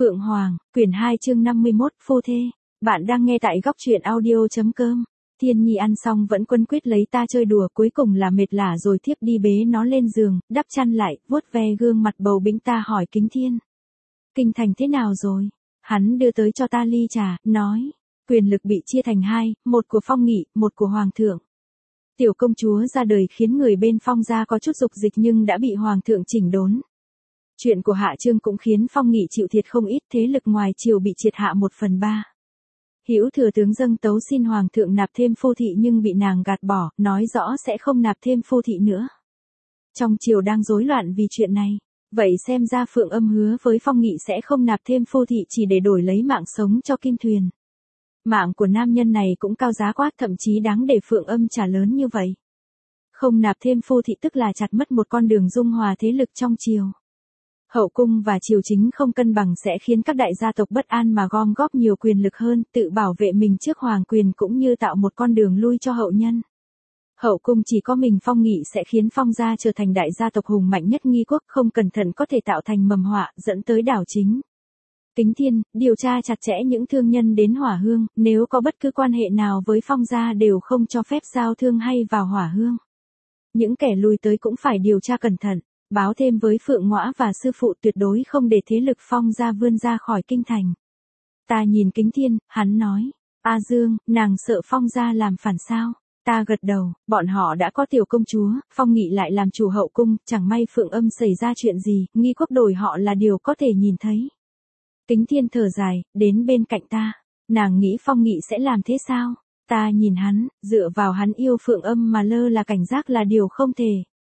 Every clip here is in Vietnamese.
Phượng Hoàng, quyển 2 chương 51, phu thê. Bạn đang nghe tại góc truyện audio.com. Thiên Nhi ăn xong vẫn quấn quýt lấy ta chơi đùa, cuối cùng là mệt lả rồi thiếp đi bế nó lên giường, đắp chăn lại, vuốt ve gương mặt bầu bĩnh ta hỏi Kính Thiên. Kinh thành thế nào rồi? Hắn đưa tới cho ta ly trà, nói. Quyền lực bị chia thành hai, một của Phong Nghị, một của Hoàng thượng. Tiểu công chúa ra đời khiến người bên Phong gia có chút dục dịch nhưng đã bị Hoàng thượng chỉnh đốn. Chuyện của Hạ Trương cũng khiến Phong Nghị chịu thiệt không ít, thế lực ngoài triều bị triệt hạ 1/3. Hữu thừa tướng dâng tấu xin Hoàng thượng nạp thêm phu thị nhưng bị nàng gạt bỏ, nói rõ sẽ không nạp thêm phu thị nữa. Trong triều đang rối loạn vì chuyện này. Vậy xem ra Phượng Âm hứa với Phong Nghị sẽ không nạp thêm phu thị chỉ để đổi lấy mạng sống cho Kim Thuyền. Mạng của nam nhân này cũng cao giá quá, thậm chí đáng để Phượng Âm trả lớn như vậy. Không nạp thêm phu thị tức là chặt mất một con đường dung hòa thế lực trong triều. Hậu cung và triều chính không cân bằng sẽ khiến các đại gia tộc bất an mà gom góp nhiều quyền lực hơn, tự bảo vệ mình trước hoàng quyền cũng như tạo một con đường lui cho hậu nhân. Hậu cung chỉ có mình Phong Nghị sẽ khiến Phong gia trở thành đại gia tộc hùng mạnh nhất nghi quốc, không cẩn thận có thể tạo thành mầm họa, dẫn tới đảo chính. Kính Thiên, điều tra chặt chẽ những thương nhân đến Hỏa Hương, nếu có bất cứ quan hệ nào với Phong gia đều không cho phép giao thương hay vào Hỏa Hương. Những kẻ lui tới cũng phải điều tra cẩn thận. Báo thêm với Phượng Ngõa và sư phụ tuyệt đối không để thế lực Phong gia vươn ra khỏi kinh thành. Ta nhìn Kính Thiên, hắn nói. A Dương, nàng sợ Phong gia làm phản sao? Ta gật đầu, bọn họ đã có tiểu công chúa, Phong Nghị lại làm chủ hậu cung, chẳng may Phượng Âm xảy ra chuyện gì, nghi quốc đổi họ là điều có thể nhìn thấy. Kính Thiên thở dài, đến bên cạnh ta. Nàng nghĩ Phong Nghị sẽ làm thế sao? Ta nhìn hắn, dựa vào hắn yêu Phượng Âm mà lơ là cảnh giác là điều không thể.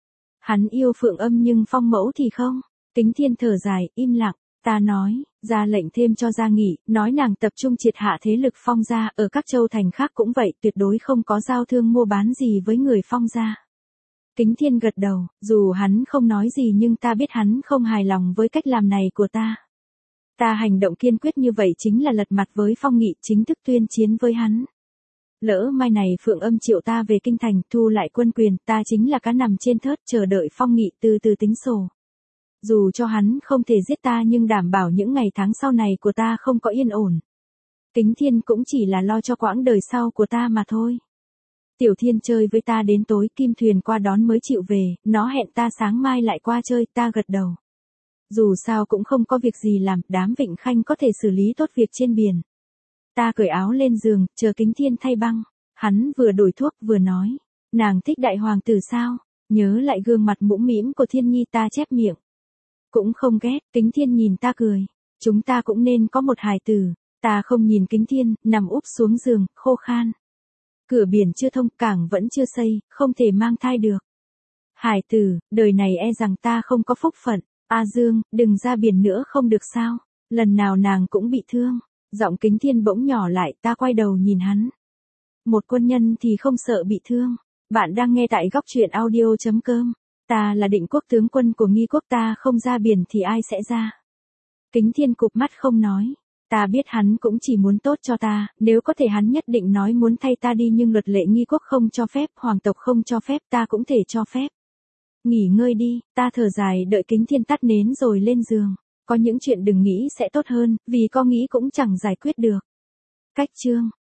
Hắn yêu Phượng Âm nhưng Phong mẫu thì không. Kính Thiên thở dài, im lặng. Ta nói, ra lệnh thêm cho Gia Nghị, nói nàng tập trung triệt hạ thế lực Phong gia, ở các châu thành khác cũng vậy, tuyệt đối không có giao thương mua bán gì với người Phong gia. Kính Thiên gật đầu, dù hắn không nói gì nhưng ta biết hắn không hài lòng với cách làm này của ta. Ta hành động kiên quyết như vậy chính là lật mặt với Phong Nghị, chính thức tuyên chiến với hắn. Lỡ mai này Phượng Âm triệu ta về kinh thành, thu lại quân quyền, ta chính là cá nằm trên thớt chờ đợi Phong Nghị từ từ tính sổ. Dù cho hắn không thể giết ta nhưng đảm bảo những ngày tháng sau này của ta không có yên ổn. Kính Thiên cũng chỉ là lo cho quãng đời sau của ta mà thôi. Tiểu Thiên chơi với ta đến tối, Kim Thuyền qua đón mới chịu về, nó hẹn ta sáng mai lại qua chơi, ta gật đầu. Dù sao cũng không có việc gì làm, đám Vịnh Khanh có thể xử lý tốt việc trên biển. Ta cởi áo lên giường, chờ Kính Thiên thay băng. Hắn vừa đổi thuốc vừa nói. Nàng thích đại hoàng tử sao? Nhớ lại gương mặt mũm mĩm của Thiên Nhi, ta chép miệng. Cũng không ghét. Kính Thiên nhìn ta cười. Chúng ta cũng nên có một hài tử. Ta không nhìn Kính Thiên, nằm úp xuống giường, khô khan. Cửa biển chưa thông, cảng vẫn chưa xây, không thể mang thai được. Hài tử, đời này e rằng ta không có phúc phận. A Dương, đừng ra biển nữa không được sao? Lần nào nàng cũng bị thương. Giọng Kính Thiên bỗng nhỏ lại, ta quay đầu nhìn hắn. Một quân nhân thì không sợ bị thương. Bạn đang nghe tại góc truyện audio.com. Ta là Định Quốc tướng quân của nghi quốc, ta không ra biển thì ai sẽ ra? Kính Thiên cụp mắt không nói. Ta biết hắn cũng chỉ muốn tốt cho ta, nếu có thể hắn nhất định nói muốn thay ta đi nhưng luật lệ nghi quốc không cho phép, hoàng tộc không cho phép, ta cũng thể cho phép. Nghỉ ngơi đi, ta thở dài đợi Kính Thiên tắt nến rồi lên giường. Có những chuyện đừng nghĩ sẽ tốt hơn, vì có nghĩ cũng chẳng giải quyết được. Cách chương